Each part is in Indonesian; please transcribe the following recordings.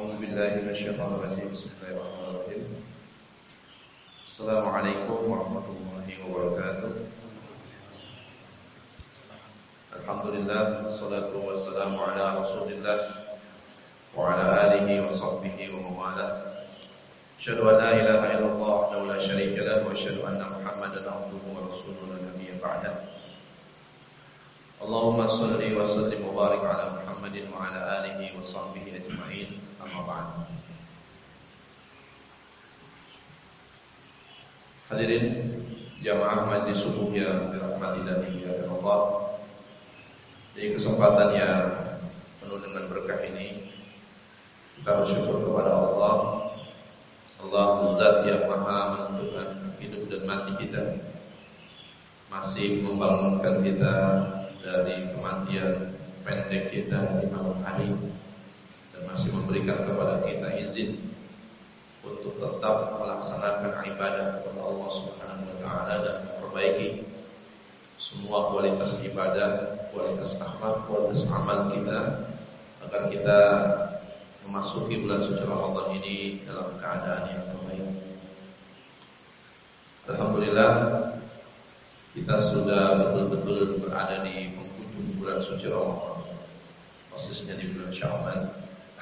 أعوذ بالله من الشيطان الرجيم بسم الله الرحمن الرحيم السلام عليكم ورحمة الله وبركاته الحمد لله والصلاة والسلام على رسول الله وعلى آله وصحبه ومن والاه أشهد أن لا إله إلا الله وحده لا شريك له وأشهد أن محمدا عبده ورسوله لا نبي بعده اللهم صل وسلم وبارك على محمد وعلى آله وصحبه أجمعين أما بعد. Hadirin jamaah majlis subuh yang dirahmati dan dimuliakan Allah. Di kesempatan yang penuh dengan berkah ini kita bersyukur kepada Allah. Allah Zat yang Maha menentukan hidup dan mati kita, masih membangunkan kita dari kematian pendek kita di malam hari dan masih memberikan kepada kita izin untuk tetap melaksanakan ibadah kepada Allah Subhanahu wa taala dan memperbaiki semua kualitas ibadah, kualitas akhlak, kualitas amal kita agar kita memasuki bulan suci Ramadan ini dalam keadaan yang terbaik. Alhamdulillah kita sudah betul-betul berada di penghujung bulan suci Ramadan, persisnya di bulan Sya'ban.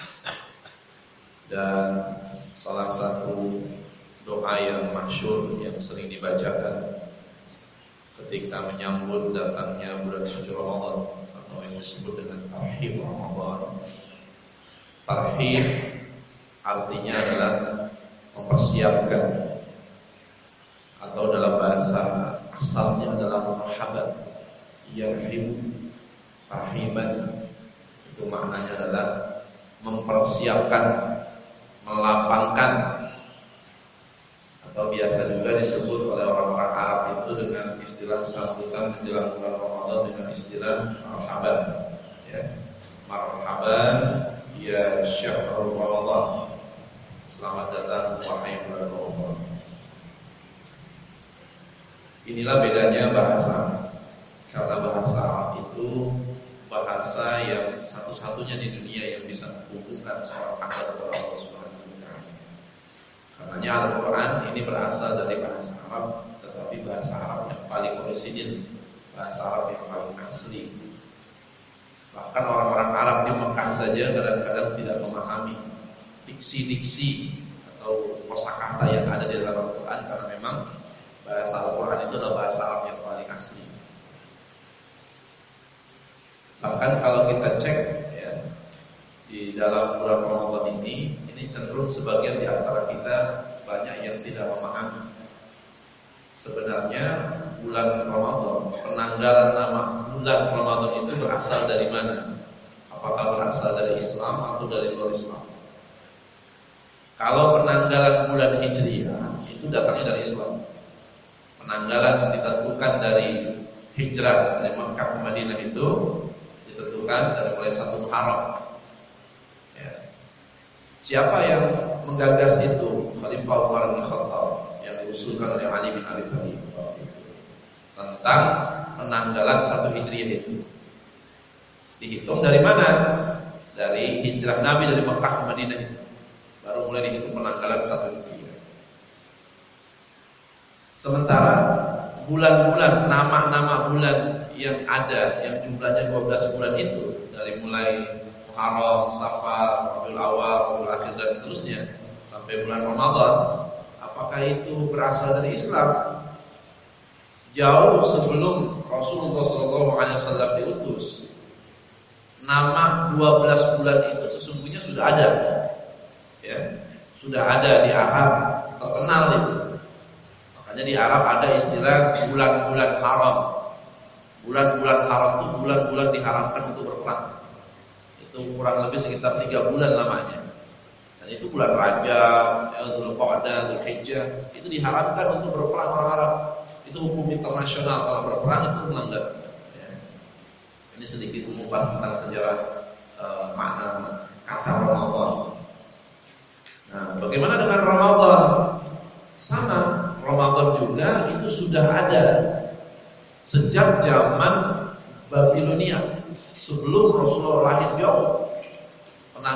Dan salah satu doa yang masyhur yang sering dibacakan ketika menyambut datangnya bulan suci Ramadan atau yang disebut dengan tarhib Ramadan. Tarhib artinya adalah mempersiapkan, atau dalam bahasa asalnya adalah marhaban, yarhib, tarhiban. Itu maknanya adalah mempersiapkan, melapangkan, atau biasa juga disebut oleh orang-orang Arab itu dengan istilah sambutan menjelang bulan Ramadan dengan istilah marhaban, ya. Marhaban ya syahrul Ramadan, selamat datang wahai bulan Ramadan. Inilah bedanya bahasa, karena bahasa Arab itu bahasa yang satu-satunya di dunia yang bisa menghubungkan seorang hamba kepada Allah Subhanahu wa taala. Karenanya Al-Qur'an ini berasal dari bahasa Arab, tetapi bahasa Arab yang paling orisinil, bahasa Arab yang paling asli. Bahkan orang-orang Arab di Mekah saja kadang-kadang tidak memahami diksi-diksi atau kosakata yang ada di dalam Al-Qur'an, karena memang bahasa Al-Quran itu adalah bahasa Arab yang paling asli. Bahkan kalau kita cek ya, di dalam bulan Ramadan ini cenderung sebagian di antara kita banyak yang tidak memahami. Sebenarnya bulan Ramadan, penanggalan nama bulan Ramadan itu berasal dari mana? Apakah berasal dari Islam atau dari luar Islam? Kalau penanggalan bulan Hijriah itu datangnya dari Islam. Penanggalan ditentukan dari hijrah dari Makkah ke Madinah itu ditentukan dari mulai 1 Muharram. Ya. Siapa yang menggagas itu? Khalifah Umar bin Khattab yang diusulkan oleh Ali bin Abi Thalib tentang penanggalan 1 Hijriah itu. Dihitung dari mana? Dari hijrah Nabi dari Makkah ke Madinah itu. Baru mulai dihitung penanggalan 1 Hijriah. Sementara bulan-bulan, nama-nama bulan yang ada, yang jumlahnya 12 bulan itu, dari mulai Muharram, Safar, Rabiul Awal, Rabiul Akhir dan seterusnya sampai bulan Ramadan, apakah itu berasal dari Islam? Jauh sebelum Rasulullah SAW diutus, nama 12 bulan itu sesungguhnya sudah ada, ya, sudah ada di Arab, terkenal itu. Makanya di Arab ada istilah bulan-bulan haram. Bulan-bulan haram itu bulan-bulan diharamkan untuk berperang. Itu kurang lebih sekitar 3 bulan lamanya. Dan itu bulan Rajab, Dzulqa'dah, Dzulhijjah, itu diharamkan untuk berperang orang Arab. Itu hukum internasional, kalau berperang itu melanggar. Ya. Ini sedikit mengupas tentang sejarah makna kata Ramadan. Nah, bagaimana dengan Ramadan? Sama, Ramadan juga itu sudah ada sejak zaman Babilonia, sebelum Rasulullah lahir jauh.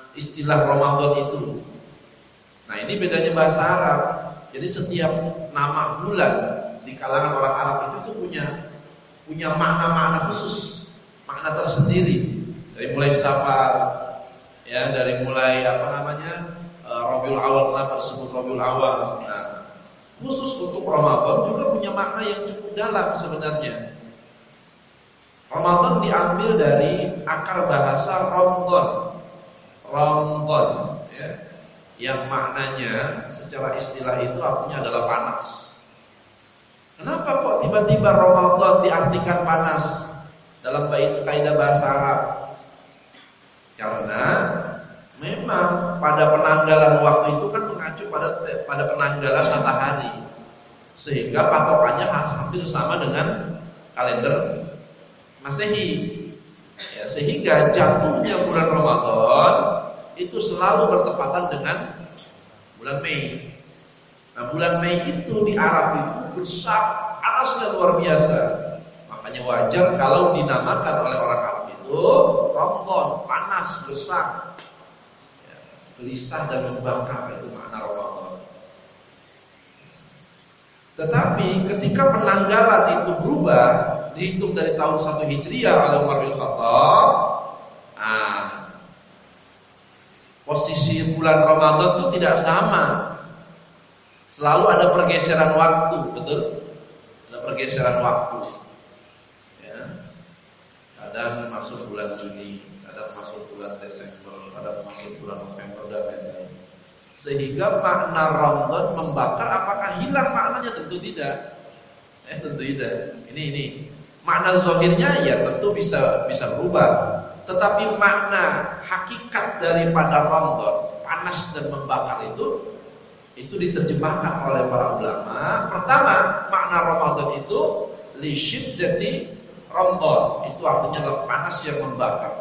istilah Ramadan itu. Nah, ini bedanya bahasa Arab. Jadi setiap nama bulan di kalangan orang Arab itu punya makna-makna khusus, makna tersendiri. Dari mulai Safar, ya, dari mulai Rabiul Awal, kenapa disebut Rabiul Awal. Nah, khusus untuk Ramadan juga punya makna yang cukup dalam sebenarnya. Ramadan diambil dari akar bahasa Ramadan, ya, yang maknanya secara istilah itu artinya adalah panas. Kenapa kok tiba-tiba Ramadan diartikan panas dalam kaidah bahasa Arab? Karena memang pada penanggalan waktu itu kan mengacu pada penanggalan matahari, sehingga patokannya hampir sama dengan kalender Masehi. Ya, sehingga jatuhnya bulan Ramadan itu selalu bertepatan dengan bulan Mei. Nah, bulan Mei itu di Arab itu besar, panasnya luar biasa. Makanya wajar kalau dinamakan oleh orang Arab itu Ramadan, panas, besar, ya, gelisah dan membakar, itu makna Ramadan. Tetapi ketika penanggalan itu berubah, dihitung dari tahun 1 Hijriah oleh Umar bin Khattab, posisi bulan Ramadan itu tidak sama. Selalu ada pergeseran waktu, betul? Ada pergeseran waktu. Ya. Kadang masuk bulan Juni, kadang masuk bulan Desember, kadang masuk bulan November dan lain-lain. Sehingga makna Ramadan membakar, apakah hilang maknanya? Tentu tidak. Tentu tidak. Ini makna zahirnya ya tentu bisa berubah. Tetapi makna hakikat daripada Ramadan, panas dan membakar itu diterjemahkan oleh para ulama. Pertama, makna Ramadan itu li syiddati Ramadan, itu artinya adalah panas yang membakar.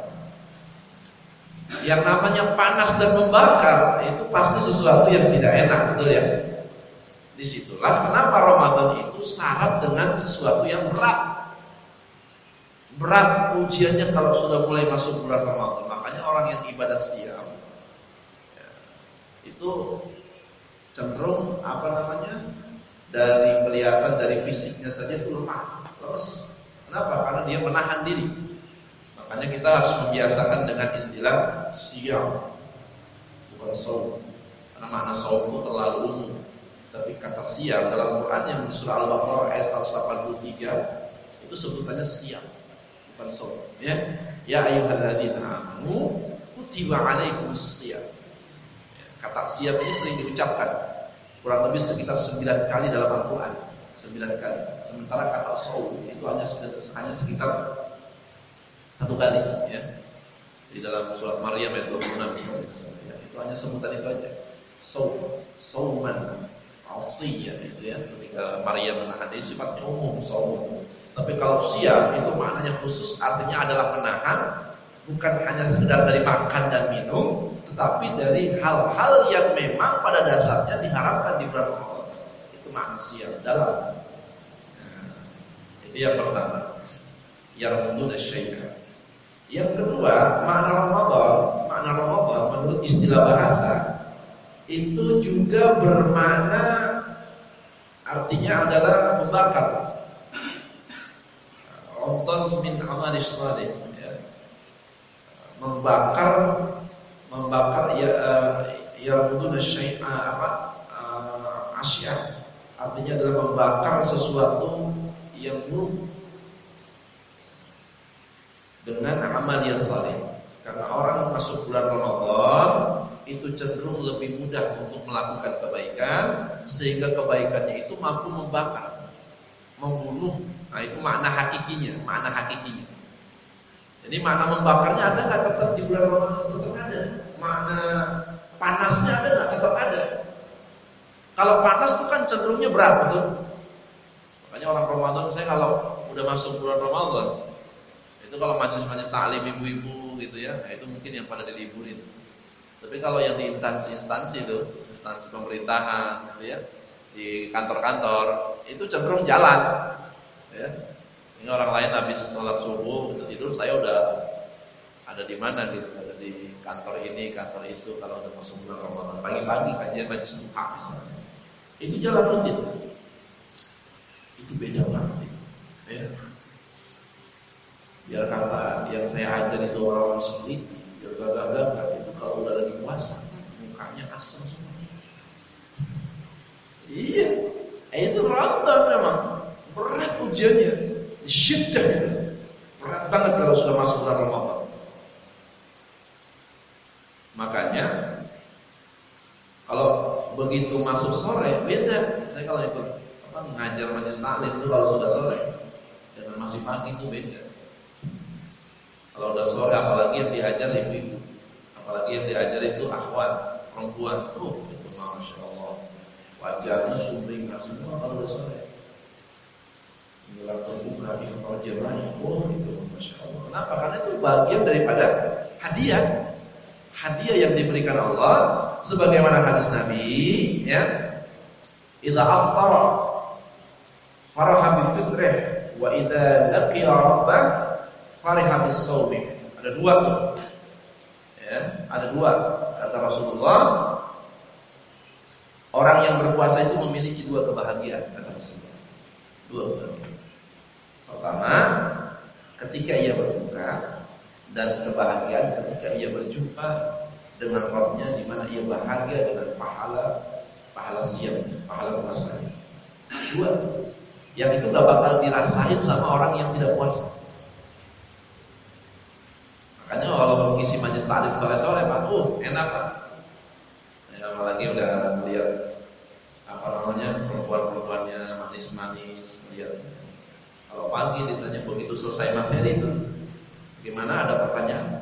Yang namanya panas dan membakar itu pasti sesuatu yang tidak enak, betul ya? Disitulah kenapa Ramadan itu syarat dengan sesuatu yang berat. Berat ujiannya kalau sudah mulai masuk bulan Ramadan. Makanya orang yang ibadah siam ya, itu cenderung dari kelihatan dari fisiknya saja itu lemah, lemes. Kenapa? Karena dia menahan diri. Makanya kita harus membiasakan dengan istilah siam, bukan saum. Karena makna saum itu terlalu umum. Tapi kata siam dalam Quran yang di surah Al-Baqarah ayat 183 itu sebutannya siam, bukan saum. Ya ayyuhalladzina amanu kutiba alaikumus shiyam. Kata siam ini sering diucapkan kurang lebih sekitar 9 kali dalam Al-Quran, 9 kali. Sementara kata saum itu hanya sekitar 1 kali, ya. Di dalam surat Maryam ayat 26 ya. Itu hanya sebutan itu aja. Sauman asiyah itu ya. Ketika Maryam menahan diri sifatnya umum saum. Tapi kalau siam itu maknanya khusus, artinya adalah menahan, bukan hanya sekedar dari makan dan minum, tetapi dari hal-hal yang memang pada dasarnya diharapkan di bulan Ramadan. Itu makna siam dalam. Itu yang pertama. Yarmuduna syai'a. Yang kedua, makna Ramadan menurut istilah bahasa itu juga bermakna, artinya adalah membakar. Ramadan min amalis salih, ya. Membakar yarmuduna syai'a asya. Artinya adalah membakar sesuatu yang buruk dengan amal yang saleh. Karena orang masuk bulan Ramadan itu cenderung lebih mudah untuk melakukan kebaikan, sehingga kebaikannya itu mampu membakar, membunuh. Nah, itu makna hakikinya. Jadi makna membakarnya ada nggak? Tetap di bulan Ramadan tetap ada. Makna panasnya ada nggak? Tetap ada. Kalau panas itu kan cenderungnya berat, betul? Makanya orang Ramadan, saya kalau udah masuk bulan Ramadan itu kalau majelis-majelis taklim ibu-ibu gitu ya, nah itu mungkin yang pada diliburin. Tapi kalau yang di instansi itu, instansi pemerintahan gitu ya, di kantor-kantor itu cenderung jalan. Ya. Ini orang lain habis sholat subuh gitu tidur, saya udah ada di mana gitu, ada di kantor ini, kantor itu kalau udah masuk bulan Ramadan. Pagi-pagi kajian majlis duha misalnya. Itu jalan rutin. Itu beda banget. Ya. Biar kata yang saya ajar itu orang-orang sulit, biar gagah-gagah itu kalau udah lagi puasa, mukanya asam semuanya. Iya, itu Ramadan memang berat ujiannya, syiddah itu. Berat banget kalau sudah masuk bulan Ramadan. Makanya kalau begitu masuk sore beda. Saya kalau ikut ngajar majelis taklim itu kalau sudah sore dengan masih pagi itu beda. Kalau udah sore apalagi yang diajar ibu-ibu, apalagi yang diajar itu akhwat perempuan, itu masya Allah wajahnya sumringah semua kalau udah sore. Menjelang terbuka iftar jemaah, itu masya Allah. Kenapa? Karena itu bagian daripada hadiah yang diberikan Allah, sebagaimana hadis Nabi, ya. Idza aftara faraha bi fitrih wa idza laqiya rabbah fariha bis shaumi. Ada dua tuh. Ya, ada dua kata Rasulullah. Orang yang berpuasa itu memiliki dua kebahagiaan kata Rasulullah. Dua kebahagiaan. Pertama, ketika ia berbuka, dan kebahagiaan ketika ia berjumpa dengan Rabbnya, di mana ia bahagia dengan pahala siam, pahala puasanya. Dua, yang itu gak bakal dirasain sama orang yang tidak puasa. Makanya kalau mengisi majelis taklim sore-sore, Pak, enak Pak. Ya, apalagi udah melihat perempuan-perempuannya manis-manis, melihat. Kalau pagi ditanya begitu selesai materi itu, gimana ada pertanyaan?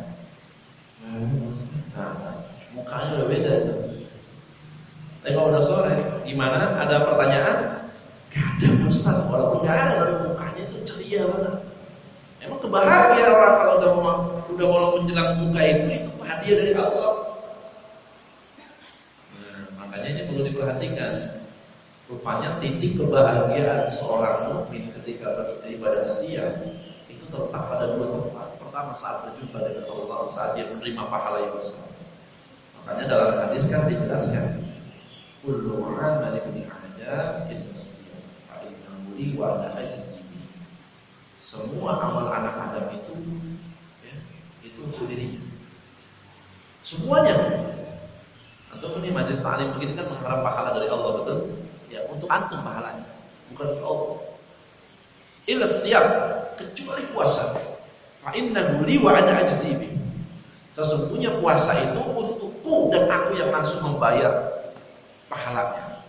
Nah, mukanya udah beda itu. Tapi kalau udah sore, gimana ada pertanyaan? Gak ada Ustaz, walaupun gak ada tapi mukanya itu ceria banget. Emang kebahagiaan orang kalau udah mau menjelang buka itu hadiah dari Allah. Nah, makanya ini perlu diperhatikan. Rupanya titik kebahagiaan seorang mukmin ketika beribadah siang itu terletak pada dua tempat. Pertama saat berjumpa dengan Allah, saat dia menerima pahala yang besar. Makanya dalam hadis kan dijelaskan, kullu amali ibni Adam innasiyam fa innahu li wa ana ajzi. Semua amal anak Adam itu untuk dirinya. Semuanya. Atau ini majelis taklim begini kan mengharap pahala dari Allah, betul? Ya, untuk antum pahalanya, bukan untuk Allah. Illa siyam, kecuali puasa. Fa innahu li wa ana ajzi bi. Sesungguhnya puasa itu untukku dan aku yang langsung membayar pahalanya.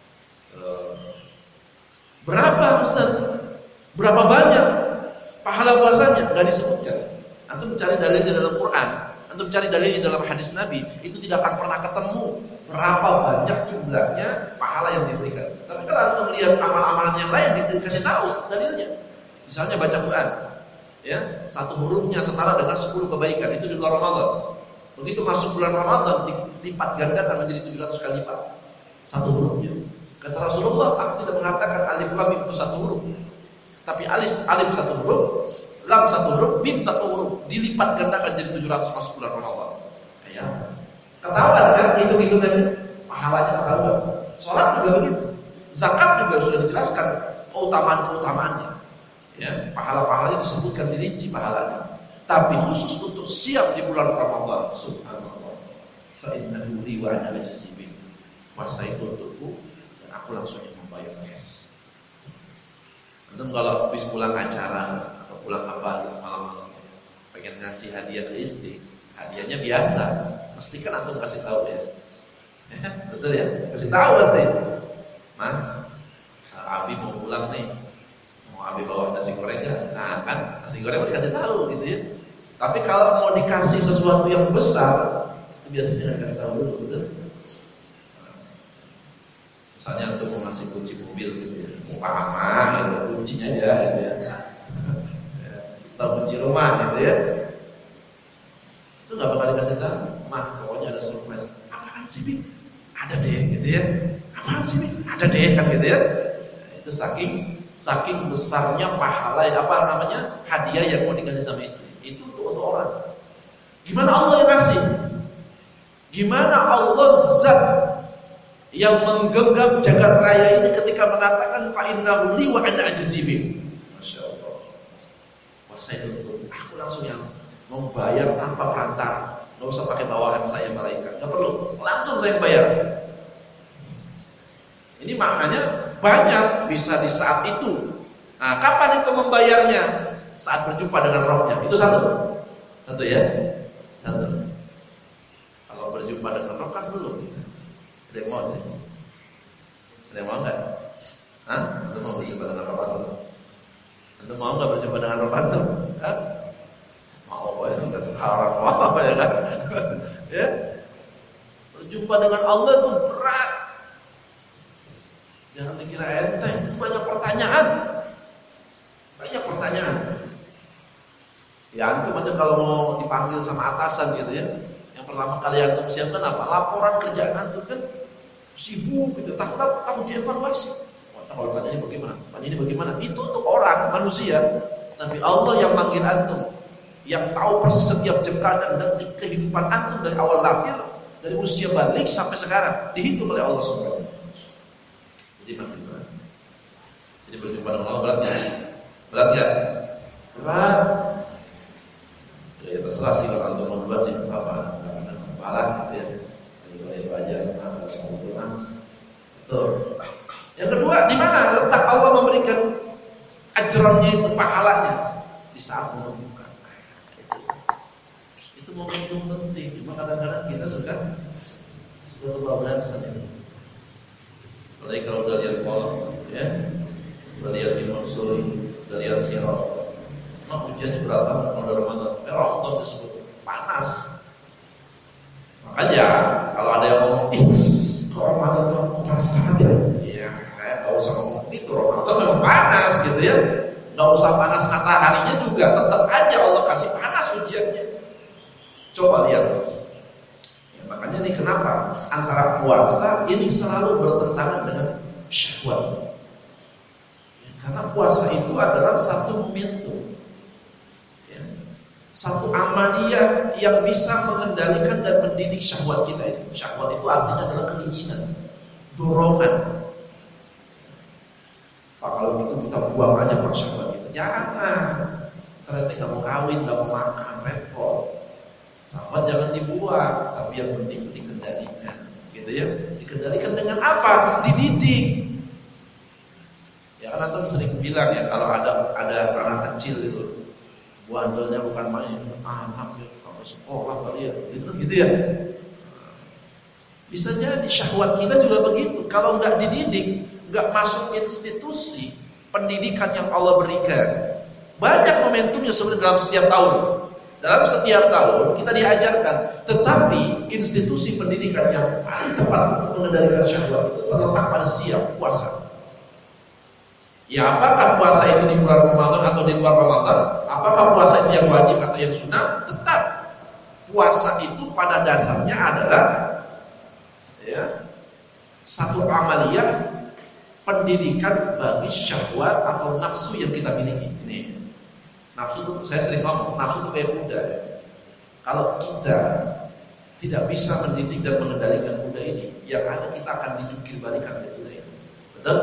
Berapa Ustaz? Berapa banyak pahala puasanya? Enggak disebutkan. Antum cari dalilnya dalam Quran, antum cari dalilnya dalam hadis Nabi, itu tidak akan pernah ketemu berapa banyak jumlahnya pahala yang diberikan. Tapi kalau antum lihat amal-amalan yang lain dikasih tahu dalilnya. Misalnya baca Quran, ya, satu hurufnya setara dengan 10 kebaikan, itu di luar Ramadan. Begitu masuk bulan Ramadan dilipat gandakan menjadi 700 kali lipat satu hurufnya. Kata Rasulullah, aku tidak mengatakan alif lam mim itu satu huruf, tapi alif satu huruf, lam satu huruf, mim satu huruf, dilipat gandakan jadi 700 masuk bulan Ramadan. Ya, ketahuan kan hitung-hitungannya, pahalanya ketahuan. Salat juga begitu, zakat juga sudah dijelaskan keutamaannya. Ya, pahala-pahalanya disebutkan dirinci pahalanya. Tapi khusus untuk siap di bulan Ramadan, subhanallah. Fa innahu li wa ana ajzi bi. Puasa itu untukku dan aku langsung membayar cash. Antum kalau habis pulang acara atau pulang apa gitu malam-malam pengen ngasih hadiah ke istri, hadiahnya biasa, mesti kan antum kasih tahu ya. Betul ya? Kasih tahu pasti. Man, Abi mau pulang nih. Abi bawa nasi goreng enggak? Nah kan nasi goreng mau dikasih tahu gitu ya. Tapi kalau mau dikasih sesuatu yang besar, biasanya dikasih tahu dulu, betul? Misalnya untuk mau ngasih kunci mobil gitu ya, mumpama gitu, kuncinya aja gitu ya. Atau kunci rumah gitu ya. Itu nggak bakal dikasih tahu. Mah, pokoknya ada surprise. Apaan sih, Bi? Ada deh gitu ya. Apaan sih, Bi? Ada deh kan gitu ya. Nah, itu saking besarnya pahala hadiah yang mau dikasih sama istri. Itu untuk orang. Gimana Allah yang ngasih? Gimana Allah zat yang menggenggam jagat raya ini ketika mengatakan fa innahu li wa ana ajzi bih. Masya Allah. Kuasa itu aku langsung yang membayar tanpa perantara. Enggak usah pakai bawahan saya malaikat. Enggak perlu. Langsung saya bayar. Ini maknanya banyak bisa di saat itu. Nah, kapan itu membayarnya? Saat berjumpa dengan Rabbnya. Itu satu. Satu ya. Satu. Kalau berjumpa dengan Rabb kan belum. Ada yang mau sih? Ada yang mau enggak? Hah? Anda mau berjumpa dengan Rabb antum? Anda mau enggak berjumpa dengan Rabb antum? Hah? Mau ya, enggak sekarang mau ya kan? Ya. Berjumpa dengan Allah itu berat. Jangan dikira enteng, banyak pertanyaan. Banyak pertanyaan. Ya antum aja kalau mau dipanggil sama atasan gitu ya. Yang pertama kali antum siapkan apa? Laporan kerjaan antum kan sibuk gitu, takut dievaluasi. Wah, kalau tanya ini bagaimana? Tanya ini bagaimana? Itu untuk orang manusia. Tapi Allah yang manggil antum, yang tahu persis setiap jengkal dan detik kehidupan antum dari awal lahir, dari usia balik sampai sekarang, dihitung oleh Allah Subhanahu. Jadi makin berat. Jadi berjumpa dengan Allah berat ya? Berat ya? Berat. Ya terserah sih kalau antum mau berat sih apa? Karena kepala gitu ya. Itu aja. Betul. Yang kedua, di mana letak Allah memberikan ajrannya itu, pahalanya? Di saat menemukan. Itu momentum penting. Cuma kadang-kadang kita suka kebablasan ini. Apalagi kalau udah lihat kolom, ya, udah lihat Imam Suri, udah lihat Sirat. Emang hujannya berapa? Kalau udah Ramadan, Ramadan disebut panas. Makanya kalau ada yang ngomong, kalau Ramadan itu aku panas banget ya. Iya, nggak usah ngomong itu. Ramadan memang panas gitu ya. Nggak usah panas mataharinya juga, tetap aja Allah kasih panas ujiannya. Coba lihat. Makanya ini kenapa antara puasa ini selalu bertentangan dengan syahwat. Karena puasa itu adalah satu momentum, ya, satu amaliyah yang bisa mengendalikan dan mendidik syahwat kita. Syahwat itu artinya adalah keinginan, dorongan. Pak, kalau gitu kita buang aja pak syahwat itu. Jangan. Ternyata nggak mau kawin, nggak mau makan, repot. Syahwat jangan dibuang, tapi yang penting dikendalikan, gitu ya. Dikendalikan dengan apa? Dididik. Ya kan antum sering bilang ya, kalau ada anak kecil itu, bandelnya bukan main, anak ya, kalau sekolah kali ya, gitu ya. Bisa jadi syahwat kita juga begitu. Kalau nggak dididik, nggak masuk institusi pendidikan yang Allah berikan. Banyak momentumnya sebenarnya dalam setiap tahun. Dalam setiap tahun kita diajarkan, tetapi institusi pendidikan yang paling tepat untuk mengendalikan syahwat itu terletak pada siang puasa. Ya, apakah puasa itu di bulan Ramadan atau di luar Ramadan? Apakah puasa itu yang wajib atau yang sunnah? Tetap puasa itu pada dasarnya adalah ya, satu amaliyah pendidikan bagi syahwat atau nafsu yang kita miliki. Ini nafsu itu, saya sering ngomong, nafsu itu kayak kuda ya. Kalau kita tidak bisa mendidik dan mengendalikan kuda ini, yang ada kita akan dijungkir balikan oleh kuda ini. Betul?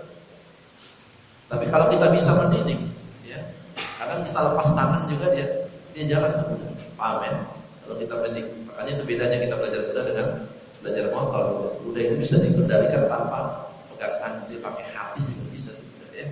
Tapi kalau kita bisa mendidik, ya, kadang kita lepas tangan juga dia jalan ke kuda. Paham ya? Kalau kita mendidik, makanya itu bedanya kita belajar kuda dengan belajar motor. Kuda itu bisa dikendalikan tanpa pegang tangan, dia pakai hati juga bisa. Ya.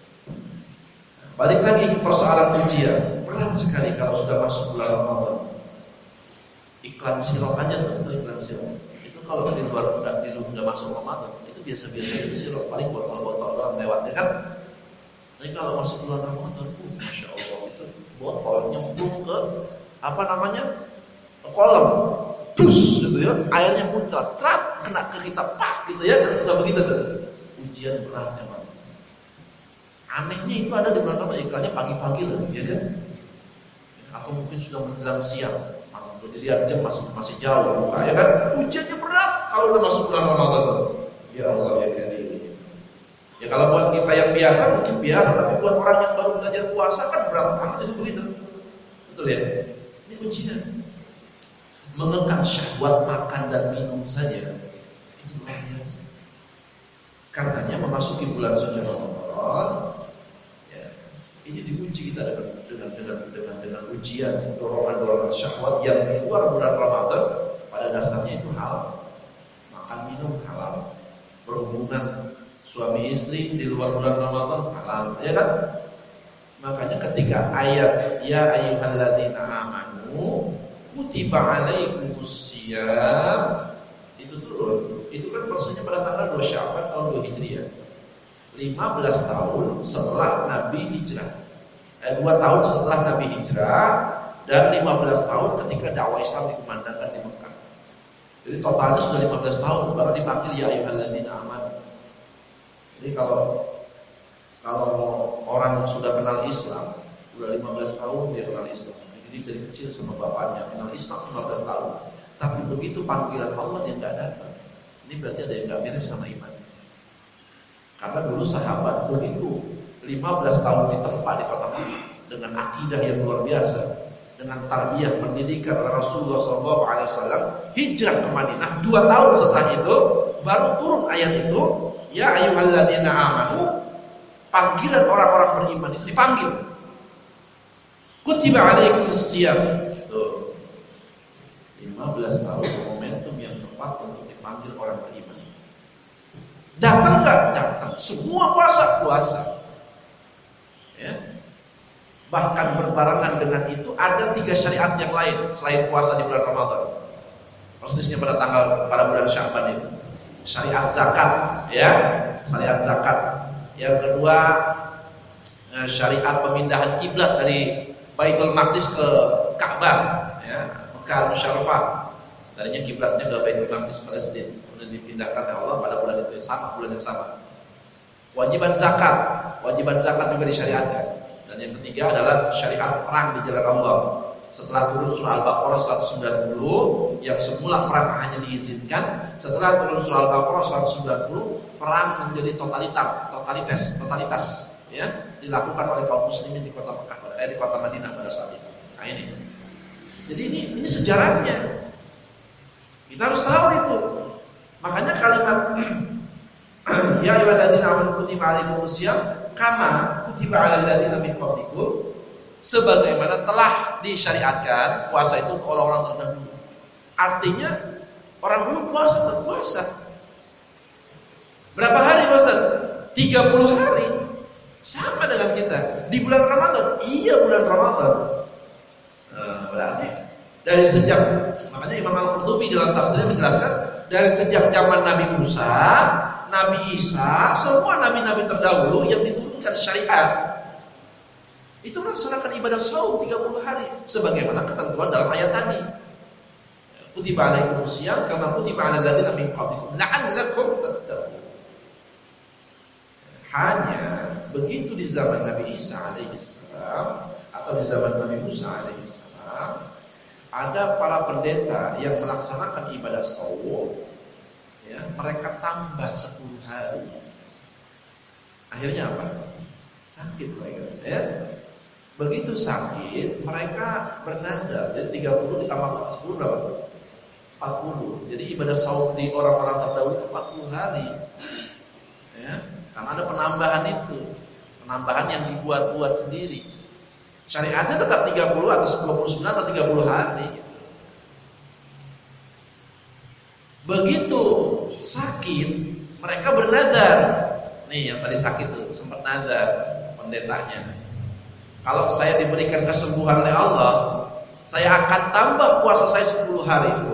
Balik lagi ke persoalan ujian. Berat sekali kalau sudah masuk bulan Ramadan. Iklan sirop aja tuh, iklan sirop. Itu kalau di luar udah masuk Ramadan, itu biasa-biasa itu sirop, paling botol-botol doang lewatnya kan. Tapi kalau masuk bulan Ramadan, masya Allah itu botol nyemplung ke apa namanya kolam, dus gitu ya, airnya muncrat, kena ke kita pak gitu ya, dan sudah begitu tuh. Ujian berat memang. Anehnya itu ada di bulan Ramadan, iklannya pagi-pagi lagi, ya kan? Atau mungkin sudah menjelang siang, atau dilihat jam masih jauh, ya kan? Ujiannya berat kalau udah masuk bulan Ramadan tuh. Ya Allah ya karim. Ya kalau buat kita yang biasa mungkin biasa, tapi buat orang yang baru belajar puasa kan berat banget itu begitu. Betul ya? Ini ujian. mengekang syahwat makan dan minum saja itu luar biasa. Karenanya memasuki bulan suci Ramadan, ya, ini diuji kita dengan ujian dorongan syahwat yang di luar bulan Ramadan. Pada dasarnya itu halal, makan minum halal, berhubungan suami istri di luar bulan Ramadan halal, ya kan? Makanya ketika ayat ya ayyuhalladzina amanu kutiba alaikumusiyam itu turun, itu kan persisnya pada tanggal 2 Sya'ban tahun 2 Hijriah, 15 tahun setelah Nabi hijrah, 2 tahun setelah Nabi hijrah dan 15 tahun ketika dakwah Islam dikumandangkan di Mekah. Jadi totalnya sudah 15 tahun baru dipanggil ya ayyuhalladzina amanu. Jadi kalau orang yang sudah kenal Islam, sudah 15 tahun dia kenal Islam. Jadi dari kecil sama bapaknya kenal Islam 15 tahun. Tapi begitu panggilan Allah dia tidak datang. Ini berarti ada yang nggak beres sama iman. Karena dulu sahabat begitu 15 tahun ditempa di kota Mekah dengan akidah yang luar biasa, dengan tarbiyah pendidikan Rasulullah SAW, hijrah ke Madinah 2 tahun setelah itu baru turun ayat itu, ya ayyuhalladzina amanu, panggilan orang-orang beriman itu dipanggil. Kutiba alaikumusiyam. Tuh. 15 tahun momentum yang tepat untuk dipanggil orang beriman. Datang enggak? Datang. Semua puasa. Ya. Bahkan berbarengan dengan itu ada 3 syariat yang lain selain puasa di bulan Ramadan. Persisnya pada bulan Sya'ban itu. Syariat zakat, ya. Syariat zakat. Yang kedua, syariat pemindahan kiblat dari Baitul Maqdis ke Ka'bah, ya, Mekah Musyarrafah. Tadinya kiblatnya ke Baitul Maqdis Palestina, kemudian dipindahkan oleh Allah pada bulan itu yang sama, bulan yang sama. Kewajiban zakat juga disyariatkan. Dan yang ketiga adalah syariat perang di jalan Allah. Setelah turun surah Al-Baqarah 190 yang semula perang hanya diizinkan, setelah turun surah Al-Baqarah 190 perang menjadi totalitas, ya, dilakukan oleh kaum muslimin di kota Mekah, di kota Madinah pada saat itu. Nah ini. Jadi ini sejarahnya. Kita harus tahu itu. Makanya kalimat ya ayyuhalladzina amanu kutiba alaikumusiyam kama kutiba alal ladzina min qablikum, sebagaimana telah disyariatkan puasa itu untuk orang-orang terdahulu. Artinya orang dulu puasa. Berapa hari puasa? 30 hari. Sama dengan kita. Di bulan Ramadan. Iya bulan Ramadan. Berarti dari sejak, makanya Imam Al-Qurtubi dalam tafsirnya menjelaskan, dari sejak zaman Nabi Musa, Nabi Isa, semua nabi-nabi terdahulu yang diturunkan syariat itu melaksanakan ibadah saum 30 hari sebagaimana ketentuan dalam ayat tadi. Kutiba alaikumusiyam kama kutiba alal ladzina min qablikum la'allakum tattaqun. Hanya begitu di zaman Nabi Isa alaihissalam atau di zaman Nabi Musa alaihissalam ada para pendeta yang melaksanakan ibadah saum, ya, mereka tambah 10 hari. Akhirnya apa? Sakit mereka, ya. Begitu sakit, mereka bernazar. Jadi 30 ditambah 10 berapa? 40. Jadi ibadah saum di orang-orang terdahulu itu 40 hari. Ya, karena ada penambahan itu. Penambahan yang dibuat-buat sendiri. Syariatnya tetap 30 atau 29 atau 30 hari gitu. Begitu sakit, mereka bernazar. Nih yang tadi sakit tuh sempat nazar pendetanya. Kalau saya diberikan kesembuhan oleh Allah, saya akan tambah puasa saya 10 hari itu.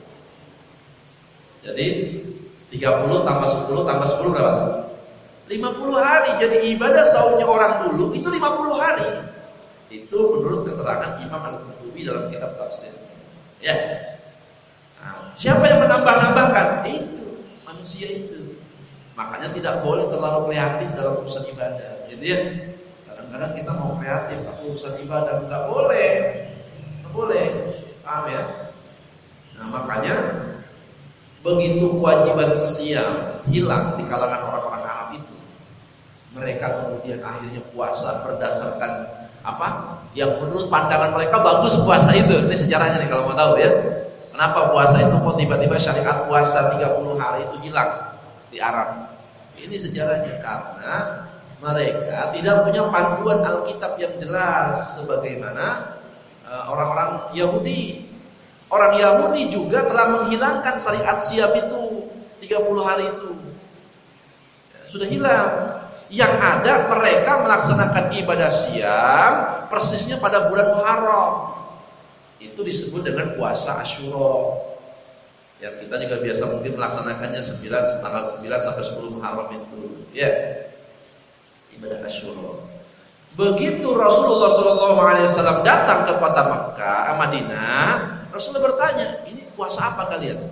Jadi 30 tambah 10 tambah 10 berapa? 50 hari. Jadi ibadah saumnya orang dulu itu 50 hari. Itu menurut keterangan Imam Al-Qurtubi dalam kitab tafsir. Ya. Nah, siapa yang menambah-nambahkan? Itu manusia itu. Makanya tidak boleh terlalu kreatif dalam urusan ibadah. Jadi ya, kadang-kadang kita mau kreatif tapi urusan ibadah enggak boleh. Enggak boleh. Paham ya? Nah, makanya begitu kewajiban siam hilang di kalangan orang-orang Arab itu, mereka kemudian akhirnya puasa berdasarkan apa? Yang menurut pandangan mereka bagus puasa itu. Ini sejarahnya nih kalau mau tahu ya. Kenapa puasa itu kok tiba-tiba syariat puasa 30 hari itu hilang di Arab? Ini sejarahnya karena mereka tidak punya panduan Alkitab yang jelas sebagaimana orang-orang Yahudi. Orang Yahudi juga telah menghilangkan syariat siam itu 30 hari itu. Sudah hilang. Yang ada mereka melaksanakan ibadah siam persisnya pada bulan Muharram. Itu disebut dengan puasa Asyura. Ya, kita juga biasa mungkin melaksanakannya tanggal 9 sampai 10 Muharram itu. Ya. Ibadah Asyura. Begitu Rasulullah SAW datang ke kota Makkah, Madinah, Rasulullah bertanya, "Ini puasa apa kalian?"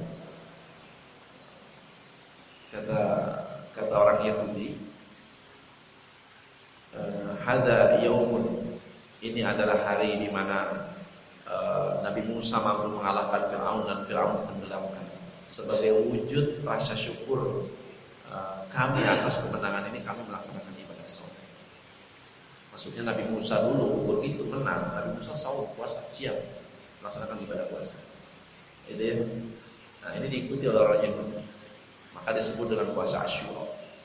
Kata orang Yahudi, "Hadza yaumun." Ini adalah hari di mana Nabi Musa mampu mengalahkan Fir'aun dan Fir'aun tenggelamkan. Sebagai wujud rasa syukur kami atas kemenangan ini, kami melaksanakan ibadah saum. Maksudnya Nabi Musa dulu begitu menang, Nabi Musa saum, puasa, siap melaksanakan ibadah puasa. Itu ya. Nah, ini diikuti oleh orang Yahudi. Maka disebut dengan puasa Asyura.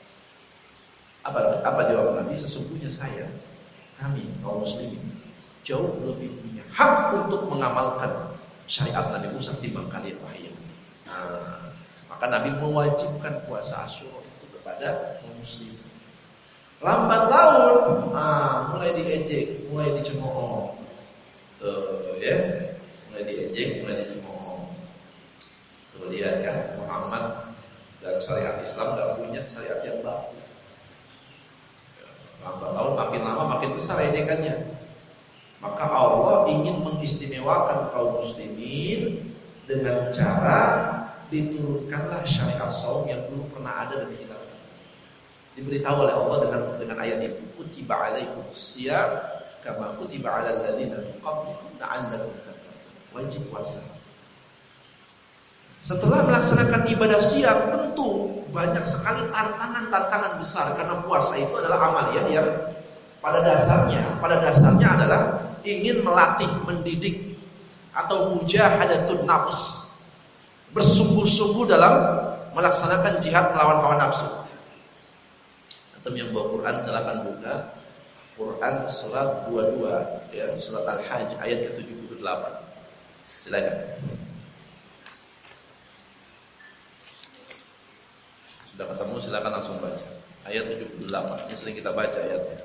Apa jawab Nabi? Sesungguhnya kami kaum muslimin jauh lebih punya hak untuk mengamalkan syariat Nabi Musa timbang kalian wahai Yahudi. Nah, maka Nabi mewajibkan puasa Asyura itu kepada kaum muslimin. Lambat laun, mulai diejek, mulai dicemooh, ya, mulai diejek, mulai dicemooh. Tuh lihat kan, Muhammad dan syariat Islam nggak punya syariat yang baku. Lambat laun makin lama makin besar ejekannya. Maka Allah ingin mengistimewakan kaum muslimin dengan cara diturunkanlah syariat saum yang dulu pernah ada dan hilang. Diberitahu oleh Allah dengan ayat itu, kutiba alaikumus syiyam kama kutiba alal ladzina min qablikum la'allakum tattaqun. Wajib puasa. Setelah melaksanakan ibadah siam, tentu banyak sekali tantangan-tantangan besar karena puasa itu adalah amaliyah yang pada dasarnya adalah ingin melatih, mendidik atau mujahadatun nafs. Bersungguh-sungguh dalam melaksanakan jihad melawan hawa nafsu. Antum yang bawa Quran silakan buka Quran surat 22 ya, surat Al-Hajj ayat ke-78. Silakan. Sudah ketemu silakan langsung baca. Ayat 78. Ini sering kita baca ayatnya.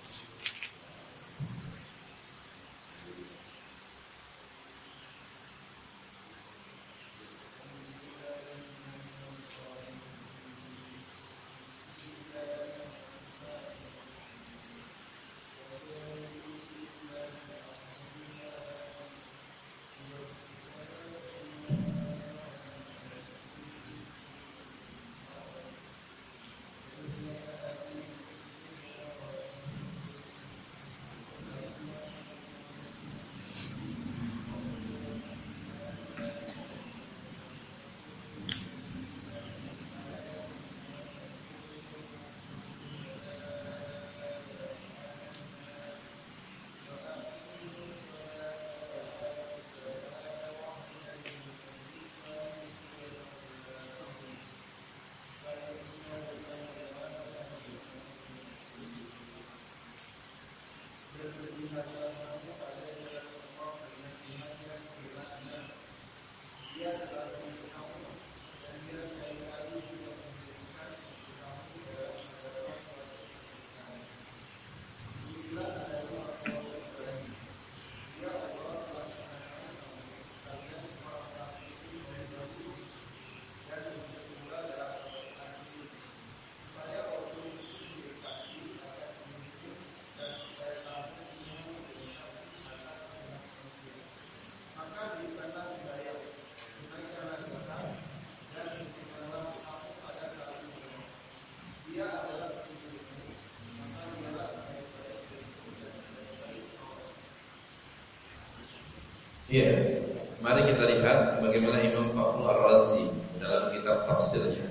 Iya, mari kita lihat bagaimana Imam Fakhrul Ar-Razi dalam kitab tafsirnya.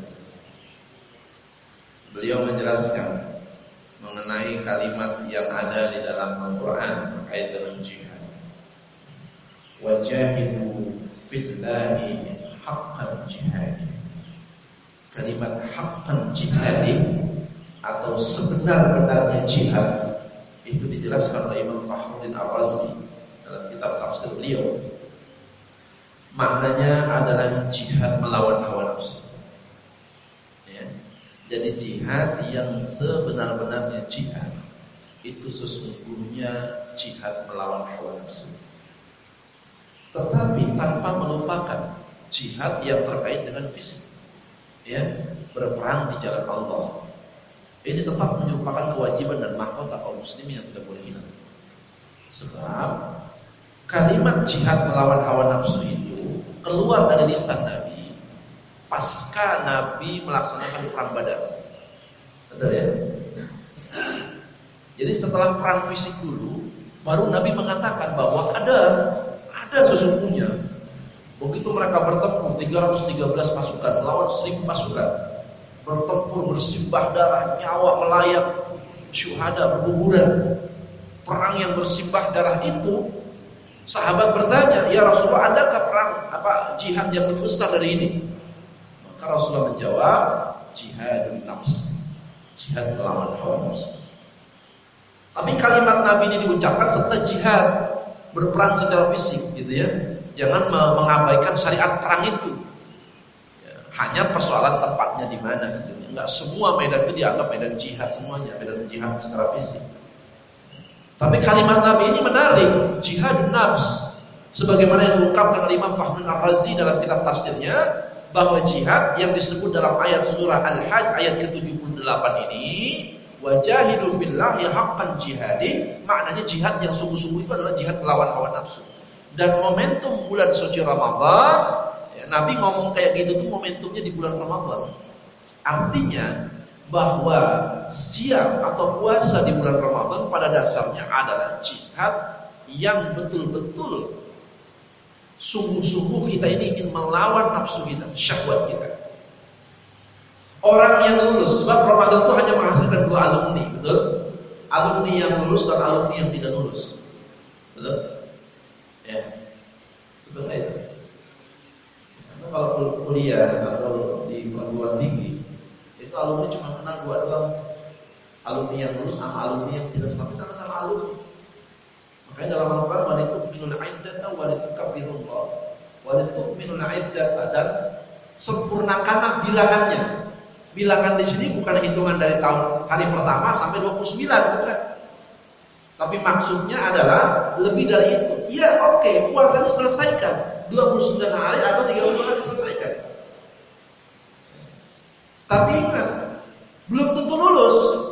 Beliau menjelaskan mengenai kalimat yang ada di dalam Al-Quran terkait dengan jihad. Wajahidu fillahi haqqan jihadi. Kalimat haqqan jihadi atau sebenar-benarnya jihad itu dijelaskan oleh Imam Fakhruddin Ar-Razi dalam kitab tafsir beliau. Maknanya adalah jihad melawan hawa nafsu. Ya. Jadi jihad yang sebenar-benarnya jihad itu sesungguhnya jihad melawan hawa nafsu. Tetapi tanpa melupakan jihad yang terkait dengan fisik. Ya, berperang di jalan Allah. Ini tetap merupakan kewajiban dan mahkota kaum muslimin yang tidak boleh hilang. Sebab kalimat jihad melawan hawa nafsu itu keluar dari lisan Nabi pasca Nabi melaksanakan perang Badar. Betul ya? Jadi setelah perang fisik dulu, baru Nabi mengatakan bahwa ada sesungguhnya begitu mereka bertempur 313 pasukan melawan 1000 pasukan. Bertempur, bersimbah darah, nyawa melayang, syuhada berguguran. Perang yang bersimbah darah itu, sahabat bertanya, "Ya Rasulullah, adakah perang jihad yang lebih besar dari ini?" Maka Rasulullah menjawab, "Jihadun nafs." Jihad melawan hawa nafsu. Tapi kalimat Nabi ini diucapkan setelah jihad, berperang secara fisik gitu ya. Jangan mengabaikan syariat perang itu. Hanya persoalan tempatnya di mana gitu. Enggak semua medan itu dianggap medan jihad semuanya, medan jihad secara fisik. Tapi kalimat Nabi ini menarik, jihadun nafs. Sebagaimana yang diungkapkan oleh Imam Fakhruddin Ar-Razi dalam kitab tafsirnya, bahwa jihad yang disebut dalam ayat surah Al-Hajj ayat ke-78 ini, wajahidu fillahi haqqan jihadi, maknanya jihad yang sungguh-sungguh itu adalah jihad melawan hawa nafsu. Dan momentum bulan suci Ramadan, Nabi ngomong kayak gitu tuh momentumnya di bulan Ramadan. Artinya bahwa siam atau puasa di bulan Ramadan pada dasarnya adalah jihad yang betul-betul sungguh-sungguh kita ini ingin melawan nafsu kita, syahwat kita. Orang yang lulus, sebab Ramadan itu hanya menghasilkan 2 alumni, betul? Alumni yang lulus dan alumni yang tidak lulus. Betul? Ya. Betul itu. Kalau kuliah atau di perguruan tinggi itu alumni cuma kenal 2 doang, alumni yang lulus sama alumni yang tidak, tapi sama-sama alumni. Makanya dalam Al-Quran walitukminul iddata walitukabbirullah, walitukminul iddata, dan sempurnakanlah bilangannya. Bilangan di sini bukan hitungan dari tahun hari pertama sampai 29, bukan. Tapi maksudnya adalah lebih dari itu. Iya, oke, puasanya selesaikan 29 hari atau 30 hari diselesaikan. Tapi ingat, belum tentu lulus.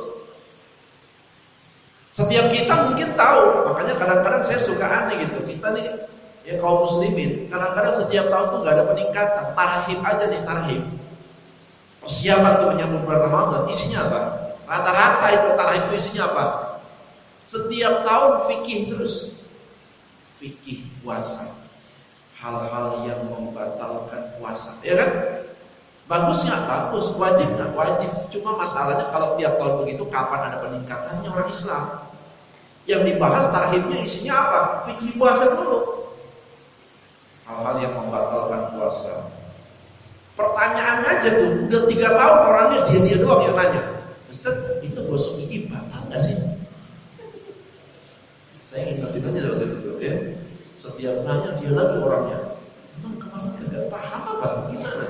Setiap kita mungkin tahu, makanya kadang-kadang saya suka aneh gitu. Kita nih ya kaum muslimin, kadang-kadang setiap tahun tuh nggak ada peningkatan. Tarhib aja nih, tarhib. Persiapan untuk menyambut bulan Ramadan, isinya apa? Rata-rata itu tarhib itu isinya apa? Setiap tahun fikih terus. Fikih puasa. Hal-hal yang membatalkan puasa, ya kan? Bagus nggak? Bagus. Wajib nggak? Wajib. Cuma masalahnya kalau tiap tahun begitu, kapan ada peningkatannya orang Islam? Yang dibahas tarhibnya isinya apa? Fikih puasa dulu. Hal-hal yang membatalkan puasa. Pertanyaannya aja tuh, udah 3 tahun orangnya dia doang yang nanya. Ustaz, itu gosok gigi batal nggak sih? Saya ingin tanya waktu itu, ya. Setiap nanya dia lagi orangnya. Emang kemarin gak paham apa? Gimana?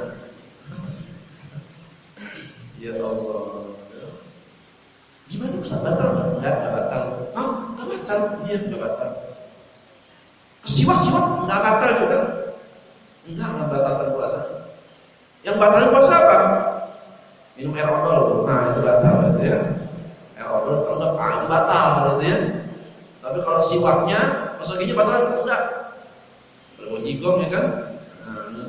Ya Allah. Gimana Ustaz, batal nggak? Nggak batal. Ah, nggak batal. Iya, nggak batal. Kesiwak-siwak nggak batal juga. Nggak batalkan puasa. Yang batalkan puasa apa? Minum air odol. Nah, itu batal gitu ya. Air odol kalau nggak itu batal gitu ya. Tapi kalau siwaknya, masuk giginya batal enggak? Kalau mau jigong ya kan? Nah,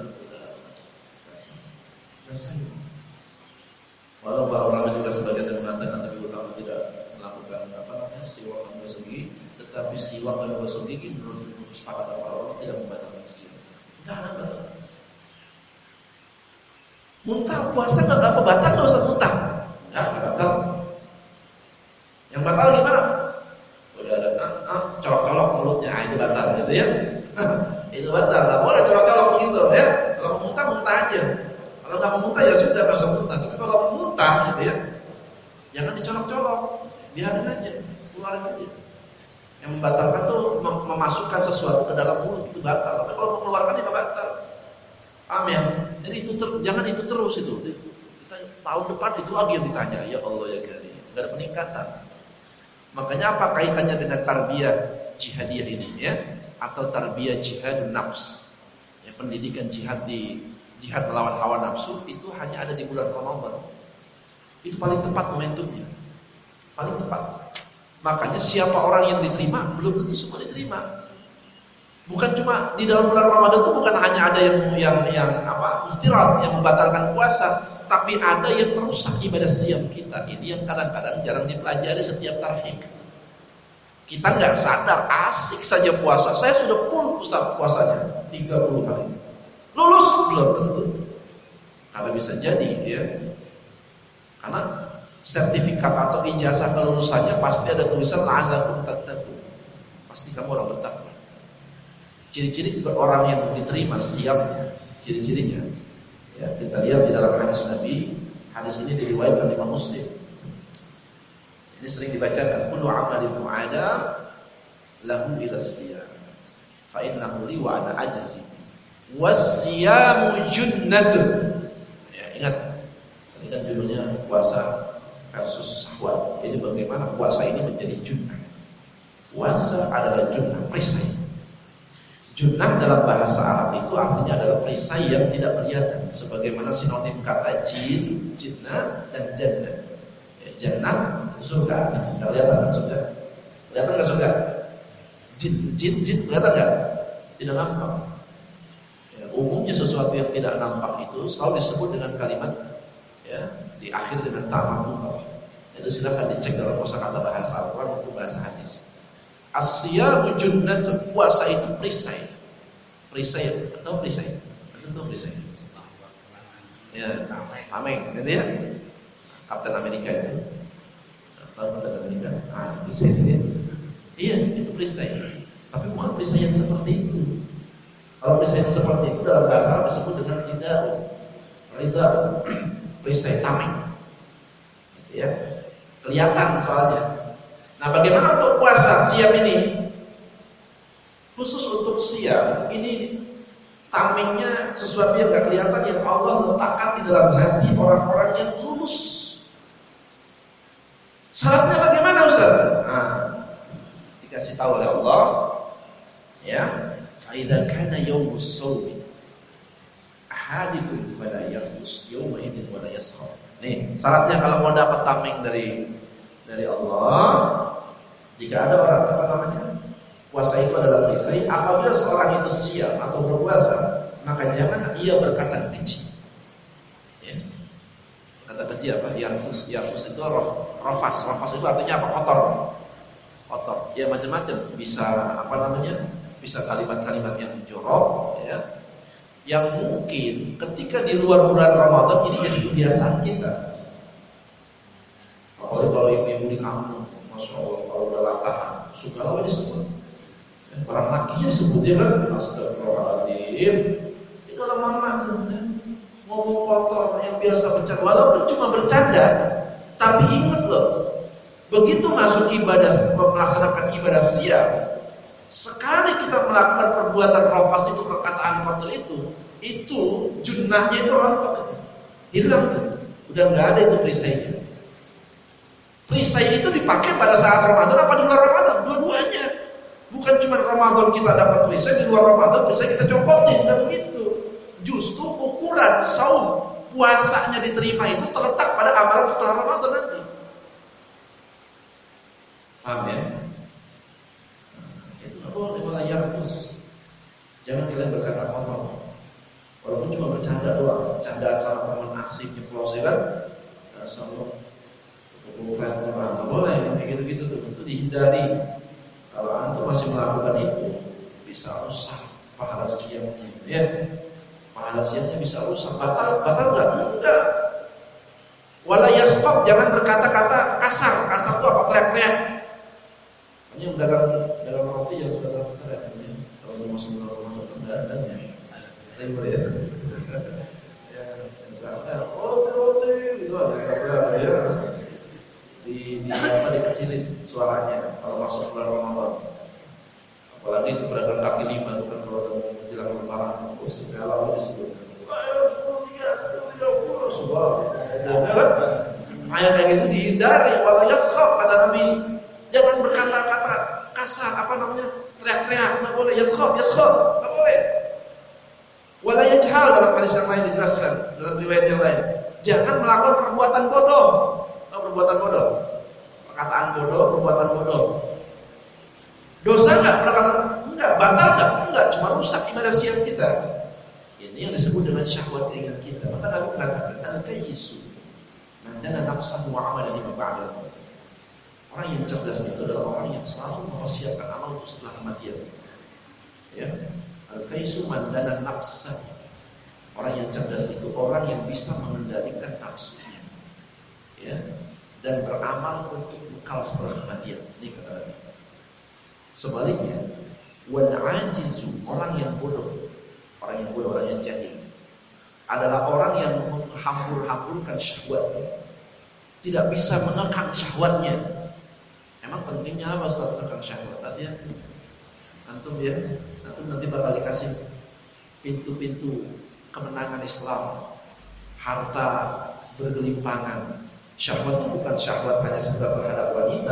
rasain. Walau para ulama juga sebagian yang mengatakan lebih utama tidak melakukan siwak dan gosok gigi, tetapi siwak dan gosok gigi menurut kesepakatan para ulama tidak membatalkan siwak. Enggak ada batal. Muntah puasa nggak apa batal, nggak usah muntah. Nggak batal. Yang batal gimana? Udah ada colok-colok mulutnya, itu batal gitu ya. itu batal. Nggak boleh colok-colok begitu ya. Kalau mau muntah, muntah aja. Kalau nggak mau muntah ya sudah, nggak usah muntah. Tapi kalau mau muntah gitu ya, jangan dicolok-colok, biarin aja, keluarin aja. Yang membatalkan tuh memasukkan sesuatu ke dalam mulut itu batal. Tapi kalau mau keluarkan nggak batal. Paham ya? Jadi itu jangan itu terus itu. Kita tahun depan itu lagi yang ditanya. Ya Allah ya Karim, nggak ada peningkatan. Makanya apa kaitannya dengan tarbiyah jihadiyah ini ya? Atau tarbiyah jihad nafs? Ya, pendidikan jihad melawan hawa nafsu itu hanya ada di bulan Ramadan. Itu paling tepat momentumnya. Paling tepat. Makanya siapa orang yang diterima belum tentu semua diterima. Bukan cuma di dalam bulan Ramadan itu bukan hanya ada yang mustirat yang membatalkan puasa, tapi ada yang merusak ibadah siam kita. Ini yang kadang-kadang jarang dipelajari setiap tarhim. Kita nggak sadar, asik saja puasa. Saya sudah full Ustaz puasanya 30 hari. Lulus belum tentu. Karena bisa jadi ya. Karena sertifikat atau ijazah kelulusannya pasti ada tulisan la'allakum tattaqun. Pasti kamu orang bertakwa. Ciri-ciri orang yang diterima siamnya, ciri-cirinya. Ya, kita lihat di dalam hadis Nabi. Hadis ini diriwayatkan Imam Muslim. Ini sering dibacakan, kullu amali ibnu Adam lahu ila siyam. Fa innahu li wa ana ajzi. Was-siyamu junnatun. Ya, ingat. Ini kan judulnya puasa versus syahwat. Jadi bagaimana puasa ini menjadi junnah. Puasa adalah junnah, perisai. Junnah dalam bahasa Arab itu artinya adalah perisai yang tidak kelihatan. Sebagaimana sinonim kata jin, jinnah, dan jannah. Ya, jannah, surga. Tidak kelihatan kan surga? Kelihatan nggak surga? Jin, kelihatan nggak? Tidak nampak. Ya, umumnya sesuatu yang tidak nampak itu selalu disebut dengan kalimat ya, di akhir dengan ta'amul. Itu silakan dicek dalam kosakata bahasa Al-Quran maupun bahasa hadis. As-siyamu junnatun, puasa itu perisai. Perisai, atau perisai? Atau perisai? Ya, tameng, gitu ya. Kapten Amerika itu. Tahu Kapten Amerika? Ah, perisai sini. Iya, itu perisai. Tapi bukan perisai yang seperti itu. Kalau perisai yang seperti itu dalam bahasa Arab disebut dengan ridha, perisai tameng. Ya. Kelihatan soalnya. Nah, bagaimana untuk puasa siam ini? Khusus untuk siam, ini tamengnya sesuatu yang gak kelihatan yang Allah letakkan di dalam hati orang-orang yang lulus. Syaratnya bagaimana Ustaz? Nah, dikasih tahu oleh Allah, ya, fa idza kana yawmus shawmi ahadikum fala yarfus yawma idzin wala yaskhab. Nih, syaratnya kalau mau dapat tameng dari Allah, jika ada orang puasa itu adalah perisai. Apabila seorang itu siam atau berpuasa, maka jangan ia berkata keji. Ya. Kata keji apa? Yarfus itu rofas itu artinya apa? Kotor. Ya macam-macam. Bisa bisa kalimat-kalimat yang jorok, ya. Yang mungkin ketika di luar bulan Ramadan ini jadi kebiasaan kita. Apalagi kalau ibu-ibu di kampung, masya Allah, kalau udah latahan, suka apa disebut? Orang lakinya disebut ya kan? Astagfirullahaladzim. Ini kalau mama ngomong kotor yang biasa bercanda, walaupun cuma bercanda, tapi ingat loh, begitu masuk ibadah, melaksanakan ibadah siam, sekali kita melakukan perbuatan rafas itu, perkataan kotor itu junnahnya itu rontok, hilang tuh, udah nggak ada itu perisainya. Perisai itu dipakai pada saat Ramadan apa di luar Ramadan? Dua-duanya. Bukan cuma Ramadan kita dapat perisai, di luar Ramadan perisai kita copotin, tidak begitu. Justru ukuran saum puasanya diterima itu terletak pada amalan setelah Ramadan nanti. Paham ya? Itu nggak boleh malah yarfus. Jangan kalian berkata kotor. Walaupun cuma bercanda doang, candaan sama teman asik di pulau kan, sama bukan orang, nggak boleh kayak gitu-gitu tuh, itu dihindari. Kalau antum masih melakukan itu, bisa rusak pahala siamnya, ya. Pahala siamnya bisa rusak, batal enggak. Wala yasqab, jangan berkata-kata kasar. Kasar itu apa? Teriak-teriak. Hanya dagang roti yang suka teriak-teriak. Kalau masuk bulan Ramadan enggak ada ya. Libur ya. Ya, enggak. Roti itu ada ya. Di apa dikecilin suaranya kalau masuk bulan Ramadan. Apalagi itu pedagang kaki lima itu kan kalau menjelang lebaran itu segala disebut. Ayo 10 subhanallah. Ya kan? Ayat kayak gitu dihindari. Wala yaskhab kata Nabi. Jangan berkata-kata kasar, apa namanya? Teriak-teriak, enggak boleh. Yaskhab, enggak boleh. Wala yajhal dalam hadis yang lain dijelaskan, dalam riwayat yang lain. Jangan melakukan perbuatan bodoh. Perbuatan bodoh. Perkataan bodoh, perbuatan bodoh. Dosa enggak? Enggak, batal enggak? Enggak, cuma rusak ibadah siap kita. Ini yang disebut dengan syahwat keinginan kita. Maka Nabi mengatakan al-kayyisu man dana nafsahu wa amala lima ba'da. Orang yang cerdas itu adalah orang yang selalu mempersiapkan amal untuk setelah kematian. Ya. Al-kayyisu man dana nafsahu. Orang yang cerdas itu orang yang bisa mengendalikan nafsunya. Ya. Dan beramal untuk bekal setelah kematian. Ini kata Nabi. Sebaliknya, wal ajizu, orang yang bodoh, orang yang jahil, adalah orang yang menghambur-hamburkan syahwatnya, tidak bisa mengekang syahwatnya. Emang pentingnya apa Ustaz mengekang syahwat? Nanti ya, antum nanti bakal dikasih pintu-pintu kemenangan Islam, harta bergelimpangan. Syahwat itu bukan syahwat hanya sekedar terhadap wanita,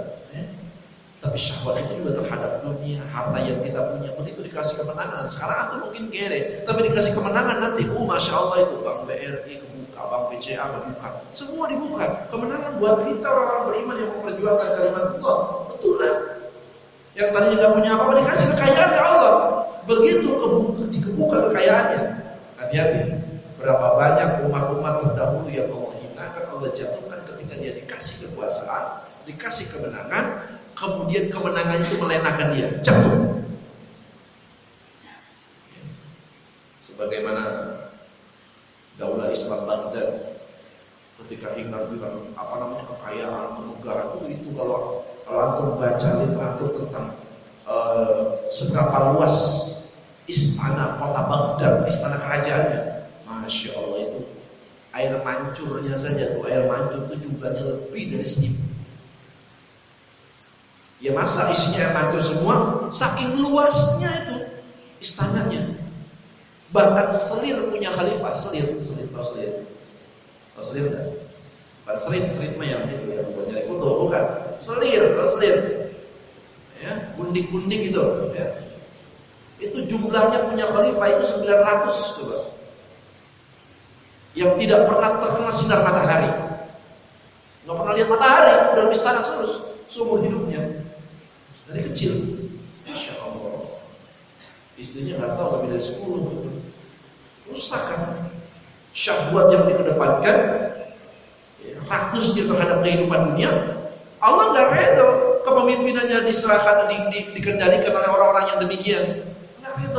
tapi syahwat itu juga terhadap dunia, harta yang kita punya. Begitu dikasih kemenangan, sekarang antum mungkin kere, tapi dikasih kemenangan nanti, masya Allah itu Bank BRI kebuka, Bank BCA kebuka, semua dibuka. Kemenangan buat kita orang-orang beriman yang memperjuangkan kalimat Allah. Betul lah. Yang tadinya nggak punya apa-apa dikasih kekayaan ya Allah. Begitu dikebuka kekayaannya, hati-hati. Berapa banyak umat-umat terdahulu yang Allah hinakan, Allah jatuhkan ketika dia dikasih kekuasaan, dikasih kemenangan. Kemudian kemenangannya itu melenakan dia, jatuh. Sebagaimana Daulah Islam Baghdad ketika hingar-bingar kekayaan, kemegahan itu kalau antum baca literatur tentang seberapa luas istana kota Baghdad, istana kerajaannya, masya Allah itu air mancurnya saja tuh, air mancur itu jumlahnya lebih dari 1000. Ya masa isinya air mancur semua, saking luasnya itu istananya. Bahkan Selir punya khalifah, Selir tahu Selir? Tahu Selir enggak? Bukan Serit mah yang itu yang buat nyari foto, bukan. Selir. Ya, gundik-gundik itu, ya. Itu jumlahnya punya khalifah itu 900 coba. Yang tidak pernah terkena sinar matahari. Enggak pernah lihat matahari dalam istana seumur hidupnya. Dari kecil, Masya Allah. Istrinya nggak tahu lebih dari 10. Rusak kan? Syahwat yang dikedepankan, rakusnya terhadap kehidupan dunia. Allah nggak reda kepemimpinannya diserahkan, dikendalikan oleh orang-orang yang demikian. Nggak reda.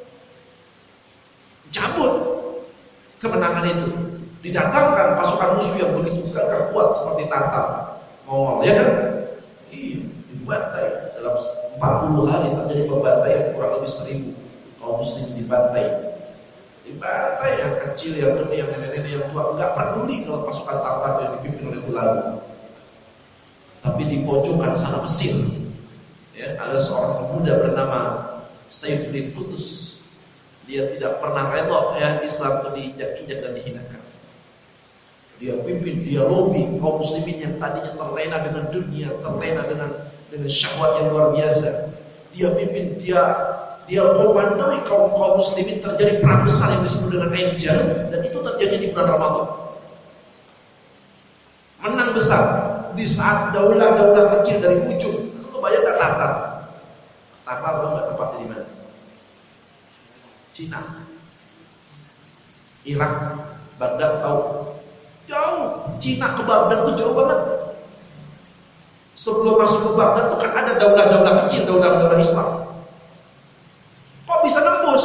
Cabut kemenangan itu. Didatangkan pasukan musuh yang begitu gagah kuat seperti Tatar, Mongol, ya kan? Iya, dibantai dalam 40 hari terjadi pembantaian kurang lebih 1000 kaum muslim dibantai yang kecil, yang gede, yang nenek-nenek, yang tua, nggak peduli kalau pasukan Tatar yang dipimpin oleh Hulagu. Tapi di pojokan sana Mesir, ya, ada seorang pemuda bernama Saifuddin Qutus. Dia tidak pernah reda ya Islam itu diinjak-injak dan dihinakan. Dia pimpin, dia lobby kaum muslimin yang tadinya terlena dengan dunia, terlena dengan syahwat yang luar biasa. Dia pimpin, dia komandoi kaum muslimin. Terjadi perang besar yang disebut dengan Ain Jalut, dan itu terjadi di bulan Ramadan. Menang besar di saat daulah kecil dari ujung. Itu kebayang gak Tatar? Tatar tahu nggak tempatnya di mana? Cina, Irak, Baghdad tahu? Jauh. Cina ke Baghdad itu jauh banget. Sebelum masuk ke Baghdad itu kan ada daulah-daulah kecil, daulah-daulah Islam. Kok bisa nembus?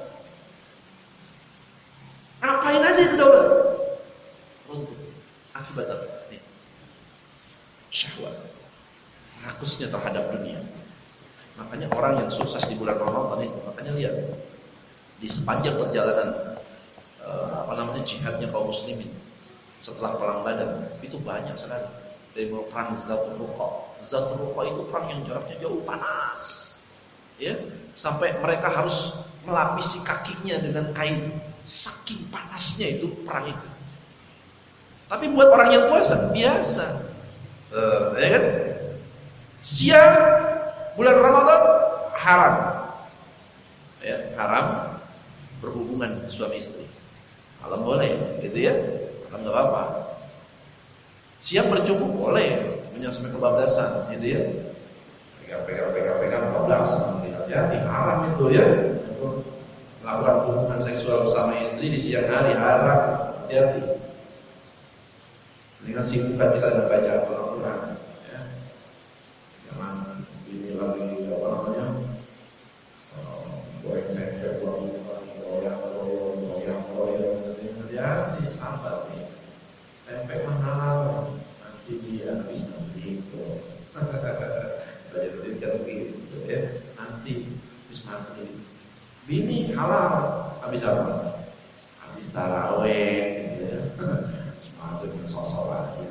Ngapain aja itu daulah? Untuk akibat apa? Nih. Syahwat. Rakusnya terhadap dunia. Makanya orang yang sukses di bulan Ramadan itu, makanya lihat di sepanjang perjalanan jihadnya kaum muslimin setelah perang Badar itu banyak sekali. Dari perang Zatul Ruqa. Zatul Ruqa itu perang yang jaraknya jauh, panas. Ya, sampai mereka harus melapisi kakinya dengan kain. Saking panasnya itu perang itu. Tapi buat orang yang puasa biasa. Ya kan? Siang bulan Ramadan haram. Ya, haram berhubungan suami istri. Malam boleh, gitu ya. Malam enggak apa-apa. Siang berjumpa boleh, sampai kebablasan, gitu ya. Pegang kebablasan, hati-hati, haram itu ya. Melakukan hubungan seksual bersama istri di siang hari haram, hati-hati. Ini kan sibukkan kita dengan baca Al-Quran, ya. Jangan ini lagi goreng tempe, goyang, hati-hati, sabar nih. Tempe mahal, nanti dia habis maghrib. Jadi kan begitu ya. Nanti habis maghrib. Bini halal, habis apa? Habis taraweh, gitu ya. Habis maghrib sosok lagi.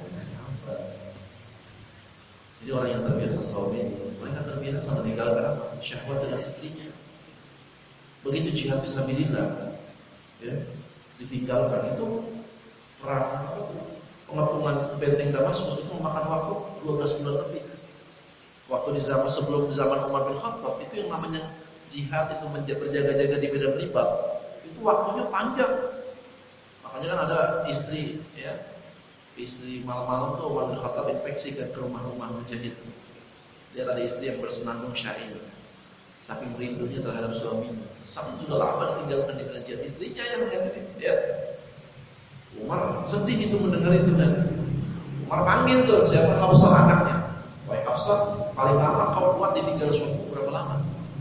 Jadi orang yang terbiasa saum itu, mereka terbiasa meninggalkan apa? Syahwat dengan istrinya. Begitu jihad fisabilillah, ya, ditinggalkan itu perang pengepungan benteng Damaskus itu memakan waktu 12 bulan lebih. Waktu di zaman sebelum zaman Umar bin Khattab itu yang namanya jihad itu berjaga-jaga di medan ribat itu waktunya panjang. Makanya kan ada istri, ya, istri malam-malam tuh Umar bin Khattab infeksi ke rumah-rumah mujahid. Dia ada istri yang bersenandung syair, saking rindunya terhadap suaminya, sampai sudah lama ditinggalkan di medan jihad. Istrinya yang mengatakan, ya. Umar sedih itu mendengar itu kan. Umar panggil tuh siapa, Hafsah anaknya. Wahai Hafsah, paling lama kau kuat ditinggal suamimu berapa lama?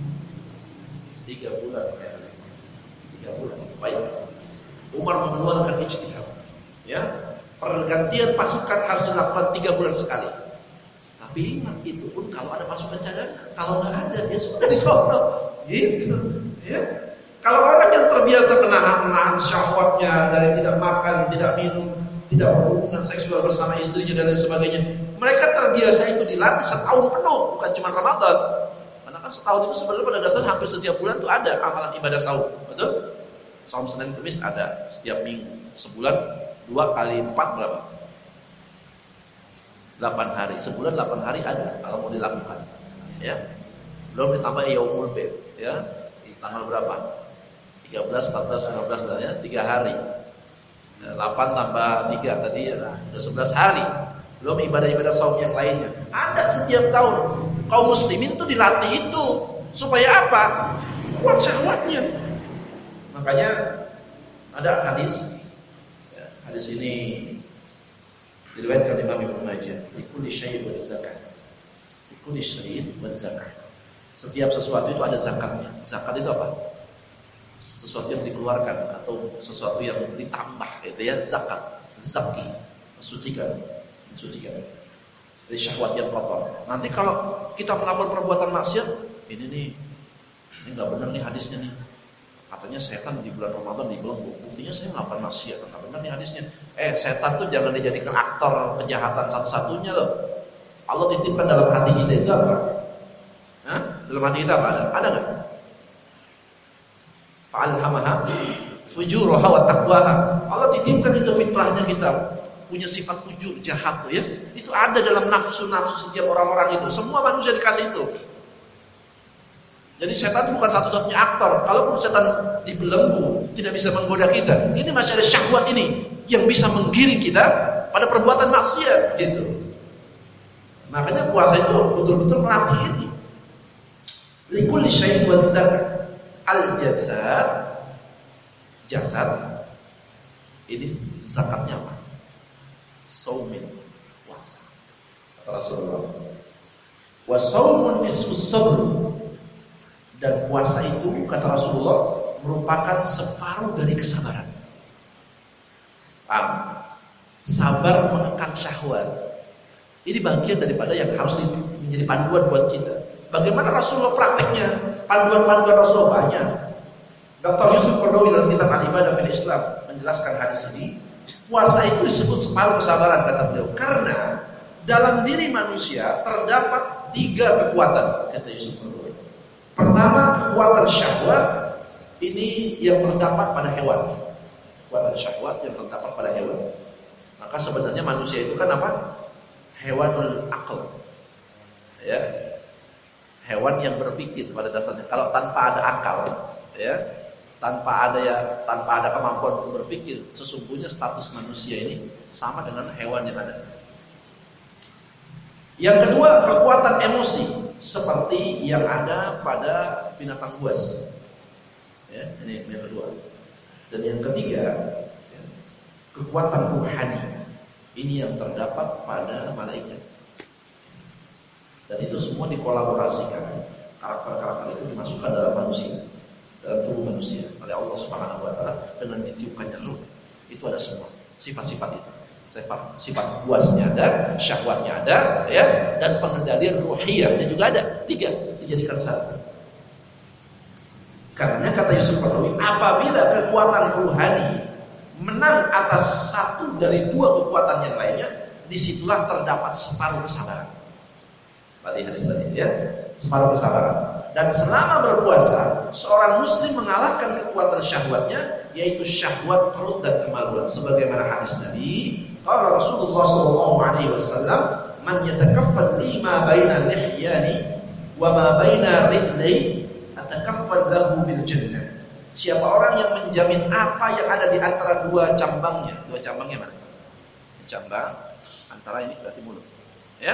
3 bulan. 3 bulan. Baik. Umar mengeluarkan ijtihad. Ya, pergantian pasukan harus dilakukan 3 bulan sekali. Tapi ingat itu pun kalau ada pasukan cadangan, kalau nggak ada dia sudah disono. Gitu. Ya. Kalau orang yang terbiasa menahan syahwatnya dari tidak makan, tidak minum, tidak berhubungan seksual bersama istrinya dan lain sebagainya, mereka terbiasa itu dilatih setahun penuh, bukan cuma Ramadan. Karena kan setahun itu sebenarnya pada dasarnya hampir setiap bulan tuh ada amalan ibadah saum, betul? Saum Senin Kamis ada setiap minggu, sebulan 2 kali 4 berapa? 8 hari, sebulan 8 hari ada kalau mau dilakukan, ya. Belum ditambah yaumul bid, ya. Di tanggal berapa? 13, 14, 15 ya, 3 hari. 8 tambah 3 tadi ya, sudah 11 hari. Belum ibadah-ibadah saum yang lainnya. Ada setiap tahun. Kaum muslimin tuh dilatih itu supaya apa? Kuat syahwatnya. Makanya ada hadis. Ya, hadis ini diriwayatkan Imam Ibnu Majah. Likulli syai'in waz zakah. Likulli syai'in waz zakah. Setiap sesuatu itu ada zakatnya. Zakat itu apa? Sesuatu yang dikeluarkan atau sesuatu yang ditambah, itu ya, zakat, zaki, mensucikan dari syahwat yang kotor. Nanti kalau kita melakukan perbuatan maksiat, ini nggak benar nih hadisnya nih. Katanya setan di bulan Ramadan dibelenggu. Buktinya saya melakukan maksiat, nggak benar nih hadisnya. Setan tuh jangan dijadikan aktor kejahatan satu-satunya loh. Allah titipkan dalam hati kita itu apa? Hah? Dalam hati kita apa ada? Ada nggak? Fa'alhamaha fujuraha wa taqwaha. Allah titipkan itu fitrahnya kita punya sifat fujur, jahat tuh ya. Itu ada dalam nafsu-nafsu setiap orang-orang itu. Semua manusia dikasih itu. Jadi setan bukan satu-satunya aktor. Kalaupun setan dibelenggu, tidak bisa menggoda kita. Ini masih ada syahwat ini yang bisa menggiring kita pada perbuatan maksiat gitu. Makanya puasa itu betul-betul melatih ini. Likulli syai'in waz zakah. Al-jasad, jasad ini zakatnya apa? Saumin, puasa. Kata Rasulullah. Wa saumun nisfus sabr. Dan puasa itu kata Rasulullah merupakan separuh dari kesabaran. Paham? Sabar menekan syahwat. Ini bagian daripada yang harus menjadi panduan buat kita. Bagaimana Rasulullah prakteknya? Panduan-panduan Rasulullah banyak. Dr. Yusuf Qaradawi dalam kitab Al-Ibadah fil Islam menjelaskan hadis ini. Puasa itu disebut separuh kesabaran, kata beliau, karena dalam diri manusia terdapat 3 kekuatan, kata Yusuf Qaradawi. Pertama, kekuatan syahwat, ini yang terdapat pada hewan. Kekuatan syahwat yang terdapat pada hewan. Maka sebenarnya manusia itu kan apa? Hewanul akal. Ya. Hewan yang berpikir pada dasarnya. Kalau tanpa ada akal, ya, tanpa ada kemampuan untuk berpikir, sesungguhnya status manusia ini sama dengan hewan yang ada. Yang kedua, kekuatan emosi seperti yang ada pada binatang buas. Ya, ini yang kedua. Dan yang ketiga, ya, kekuatan ruhani. Ini yang terdapat pada malaikat. Dan itu semua dikolaborasikan. Karakter-karakter itu dimasukkan dalam manusia, dalam tubuh manusia oleh Allah Subhanahu wa taala dengan ditiupkannya ruh. Itu ada semua sifat-sifat itu. Sifat buasnya ada, syahwatnya ada, ya, dan pengendalian ruhiyahnya juga ada. 3 dijadikan satu. Karena kata Yusuf Qaradawi, apabila kekuatan ruhani menang atas satu dari 2 kekuatan yang lainnya, disitulah terdapat separuh kesabaran. Tadi hadis tadi, ya, separuh kesabaran. Dan selama berpuasa, seorang muslim mengalahkan kekuatan syahwatnya, yaitu syahwat perut dan kemaluan. Sebagaimana hadis Nabi, qala Rasulullah sallallahu alaihi wasallam, man yatakaffal lima baina lihyani wa ma baina rijlai atakaffal lahu bil jannah. Siapa orang yang menjamin apa yang ada di antara 2 cambangnya? 2 cambangnya mana? Cambang antara ini berarti mulut, ya.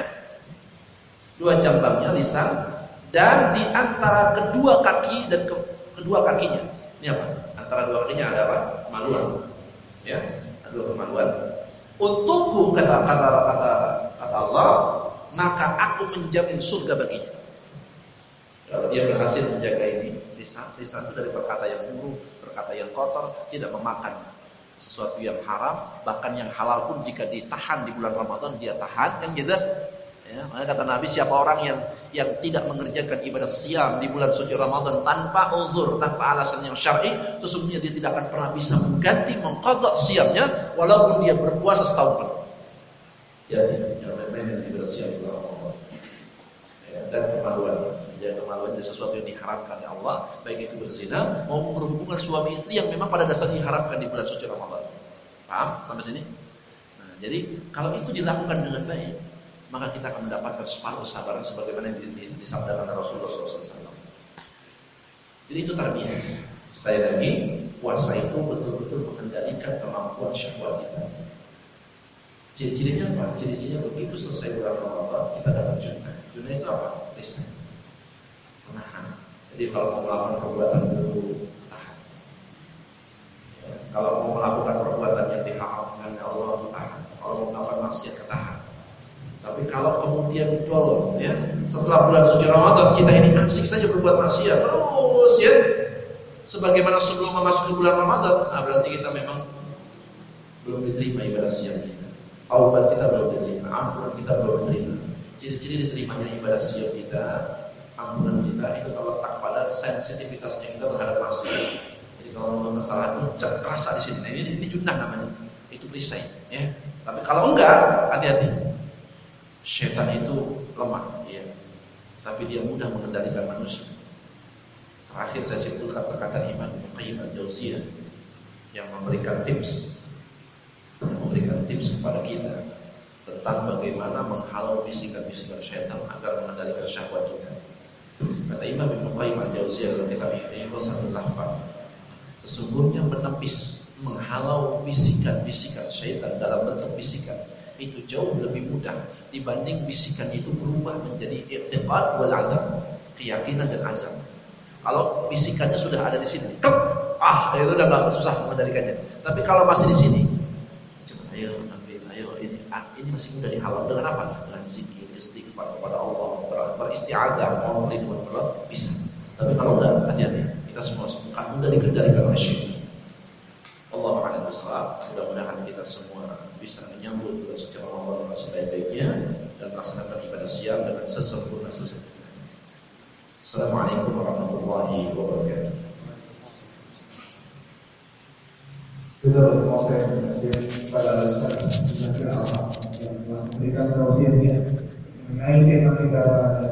2 cambangnya lisan, dan di antara kedua kaki dan kedua kakinya. Ini apa? Antara 2 kakinya ada apa? Kemaluan. Ya, ada 2 kemaluan. Untukku, kata Allah, maka aku menjamin surga baginya. Kalau dia berhasil menjaga ini, lisan itu dari perkata yang buruk, perkata yang kotor, tidak memakan sesuatu yang haram, bahkan yang halal pun jika ditahan di bulan Ramadan dia tahan, kan gitu. Ya, makanya kata Nabi, siapa orang yang tidak mengerjakan ibadah siam di bulan suci Ramadan tanpa uzur, tanpa alasan yang syar'i, sesungguhnya dia tidak akan pernah bisa mengganti, mengqadha siamnya walaupun dia berpuasa setahun penuh. Ya, yang main-main ibadah siam di bulan Ramadan. Ya, dan kemaluan, menjaga kemaluan dari sesuatu yang diharamkan oleh Allah, baik itu berzina maupun berhubungan suami istri yang memang pada dasarnya diharamkan di bulan suci Ramadan. Paham sampai sini? Nah, jadi kalau itu dilakukan dengan baik, maka kita akan mendapatkan separuh kesabaran sebagaimana yang disabdakan Rasulullah SAW. Jadi itu tarbiyah. Sekali lagi, puasa itu betul-betul mengendalikan kemampuan syahwat kita. Ciri-cirinya apa? Ciri-cirinya begitu selesai bulan Ramadan kita dapat junnah. Junnah itu apa? Lisan. Menahan. Jadi kalau mau melakukan perbuatan dulu, tahan. Ya, kalau mau melakukan perbuatan yang diharamkan oleh Allah, tahan. Kalau mau melakukan maksiat, ketahan. Tapi kalau kemudian ya, setelah bulan suci Ramadan kita ini asik saja berbuat maksiat terus, ya, sebagaimana sebelum memasuki bulan Ramadan, nah berarti kita memang belum diterima ibadah siam kita. Taubat kita belum diterima, ampunan kita belum diterima. Ciri-ciri diterimanya ibadah siam kita, ampunan kita itu terletak pada sensitivitasnya kita terhadap maksiat. Jadi kalau kesalahan itu kerasa di sini. Nah, ini junnah namanya. Itu perisai, ya. Tapi kalau enggak, hati-hati. Syaitan itu lemah, ya, tapi dia mudah mengendalikan manusia. Terakhir saya simpulkan perkataan Imam Ibnu Qayyim al-Jauziyah yang memberikan tips kepada kita tentang bagaimana menghalau bisikan-bisikan syaitan agar mengendalikan syahwat kita. Kata Imam Ibnu Qayyim al-Jauziyah dalam kitab Ihsatul Lahfan, sesungguhnya menepis, menghalau bisikan-bisikan syaitan dalam bentuk bisikan itu jauh lebih mudah dibanding bisikan itu berubah menjadi i'tiqad wal azam, keyakinan dan azam. Kalau bisikannya sudah ada di sini, itu udah enggak susah mengendalikannya. Tapi kalau masih di sini, coba ayo ini masih mudah dihalau dengan apa? Dengan zikir, istighfar kepada Allah, beristi'adzah, mau melindungi Allah, bisa. Tapi kalau enggak, hati-hati. Kita semua akan mudah dikendalikan oleh syaitan. Allahu a'lam bishawab. Mudah-mudahan kita semua bisa menyambut bulan suci Ramadan dengan sebaik-baiknya dan melaksanakan ibadah siam dengan sesempurna-sempurnanya. Assalamualaikum warahmatullahi wabarakatuh. Jazakallahu khairan kepada Ustaz yang telah memberikan tausiahnya mengenai tema kita